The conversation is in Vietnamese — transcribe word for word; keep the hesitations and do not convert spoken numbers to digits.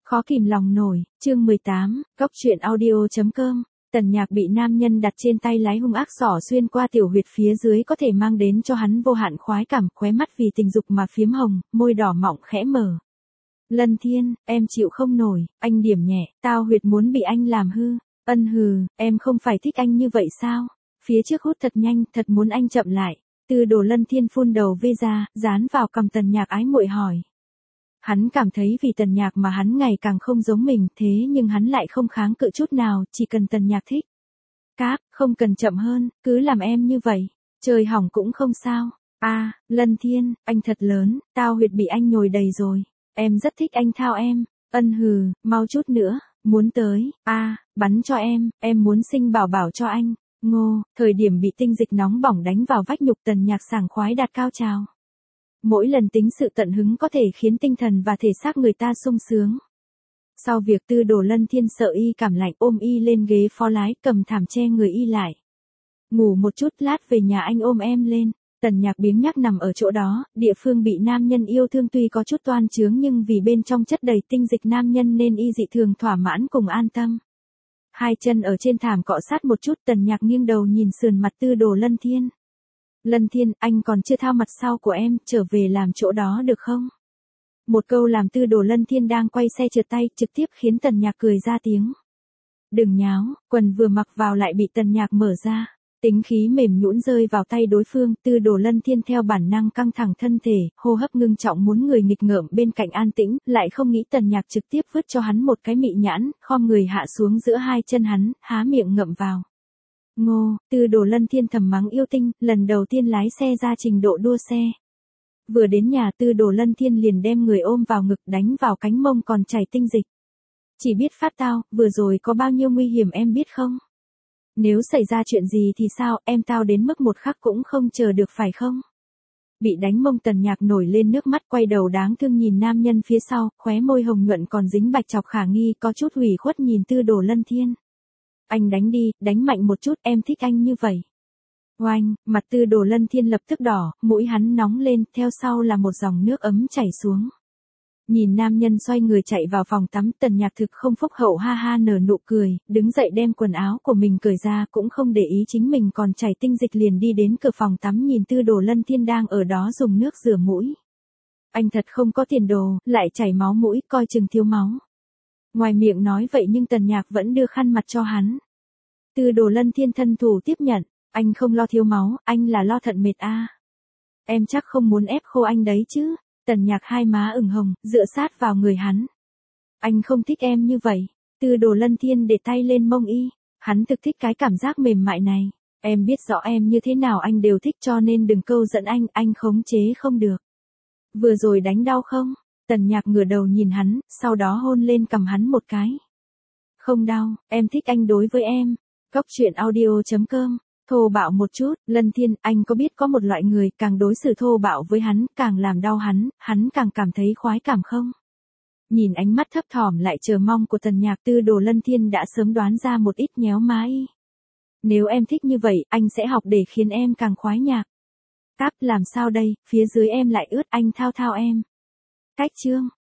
Khó kìm lòng nổi, chương mười tám, cốc truyện audio.com. Tần Nhạc bị nam nhân đặt trên tay lái hung ác xỏ xuyên qua tiểu huyệt phía dưới có thể mang đến cho hắn vô hạn khoái cảm, khóe mắt vì tình dục mà phiếm hồng, môi đỏ mọng khẽ mở. Lân Thiên, em chịu không nổi, anh điểm nhẹ, tao huyệt muốn bị anh làm hư. Ân hừ, em không phải thích anh như vậy sao? Phía trước hút thật nhanh, thật muốn anh chậm lại. Tư Đồ Lân Thiên phun đầu vê ra, dán vào cằm Tần Nhạc ái muội hỏi. Hắn cảm thấy vì Tần Nhạc mà hắn ngày càng không giống mình, thế nhưng hắn lại không kháng cự chút nào, chỉ cần Tần Nhạc thích. Cáp, không cần chậm hơn, cứ làm em như vậy, trời hỏng cũng không sao. A, à, Lân Thiên, anh thật lớn, tao huyệt bị anh nhồi đầy rồi, em rất thích anh thao em. Ân hừ, mau chút nữa, muốn tới. A, à, bắn cho em, em muốn sinh bảo bảo cho anh. Ngô, thời điểm bị tinh dịch nóng bỏng đánh vào vách nhục, Tần Nhạc sảng khoái đạt cao trào. Mỗi lần tính sự tận hứng có thể khiến tinh thần và thể xác người ta sung sướng. Sau việc Tư Đồ Lân Thiên sợ y cảm lạnh, ôm y lên ghế phó lái, cầm thảm che người y lại. Ngủ một chút, lát về nhà anh ôm em lên. Tần Nhạc biếng nhác nằm ở chỗ đó, địa phương bị nam nhân yêu thương tuy có chút toan chướng nhưng vì bên trong chất đầy tinh dịch nam nhân nên y dị thường thỏa mãn cùng an tâm. Hai chân ở trên thảm cọ sát một chút, Tần Nhạc nghiêng đầu nhìn sườn mặt Tư Đồ Lân Thiên. Lân Thiên, anh còn chưa thao mặt sau của em, trở về làm chỗ đó được không? Một câu làm Tư Đồ Lân Thiên đang quay xe trượt tay, trực tiếp khiến Tần Nhạc cười ra tiếng. Đừng nháo, quần vừa mặc vào lại bị Tần Nhạc mở ra. Tính khí mềm nhũn rơi vào tay đối phương, Tư Đồ Lân Thiên theo bản năng căng thẳng thân thể, hô hấp ngưng trọng muốn người nghịch ngợm bên cạnh an tĩnh, lại không nghĩ Tần Nhạc trực tiếp vứt cho hắn một cái mị nhãn, khom người hạ xuống giữa hai chân hắn, há miệng ngậm vào. Ngô, Tư Đồ Lân Thiên thầm mắng yêu tinh, lần đầu tiên lái xe ra trình độ đua xe. Vừa đến nhà, Tư Đồ Lân Thiên liền đem người ôm vào ngực, đánh vào cánh mông còn chảy tinh dịch. Chỉ biết phát tao, vừa rồi có bao nhiêu nguy hiểm em biết không? Nếu xảy ra chuyện gì thì sao, em tao đến mức một khắc cũng không chờ được phải không? Bị đánh mông, Tần Nhạc nổi lên nước mắt, quay đầu đáng thương nhìn nam nhân phía sau, khóe môi hồng nhuận còn dính bạch chọc khả nghi, có chút hủy khuất nhìn Tư Đồ Lân Thiên. Anh đánh đi, đánh mạnh một chút, em thích anh như vậy. Oanh, mặt Tư Đồ Lân Thiên lập tức đỏ, mũi hắn nóng lên, theo sau là một dòng nước ấm chảy xuống. Nhìn nam nhân xoay người chạy vào phòng tắm, Tần Nhạc thực không phúc hậu ha ha nở nụ cười, đứng dậy đem quần áo của mình cởi ra, cũng không để ý chính mình còn chảy tinh dịch, liền đi đến cửa phòng tắm nhìn Tư Đồ Lân Thiên đang ở đó dùng nước rửa mũi. Anh thật không có tiền đồ, lại chảy máu mũi, coi chừng thiếu máu. Ngoài miệng nói vậy nhưng Tần Nhạc vẫn đưa khăn mặt cho hắn. Tư Đồ Lân Thiên thân thủ tiếp nhận, anh không lo thiếu máu, anh là lo thận mệt a. À. Em chắc không muốn ép khô anh đấy chứ. Tần Nhạc hai má ửng hồng, dựa sát vào người hắn. Anh không thích em như vậy. Tư Đồ Lân Thiên để tay lên mông y, hắn thực thích cái cảm giác mềm mại này. Em biết rõ em như thế nào anh đều thích, cho nên đừng câu dẫn anh, anh khống chế không được. Vừa rồi đánh đau không? Tần Nhạc ngửa đầu nhìn hắn, sau đó hôn lên cằm hắn một cái. Không đau, em thích anh đối với em. Cốc truyện audio.com. Thô bạo một chút, Lân Thiên, anh có biết có một loại người càng đối xử thô bạo với hắn, càng làm đau hắn, hắn càng cảm thấy khoái cảm không? Nhìn ánh mắt thấp thỏm lại chờ mong của Tần Nhạc, Tư Đồ Lân Thiên đã sớm đoán ra một ít nhéo má y. Nếu em thích như vậy, anh sẽ học để khiến em càng khoái nhạc. Cáp, làm sao đây, phía dưới em lại ướt, anh thao thao em. Cách chương.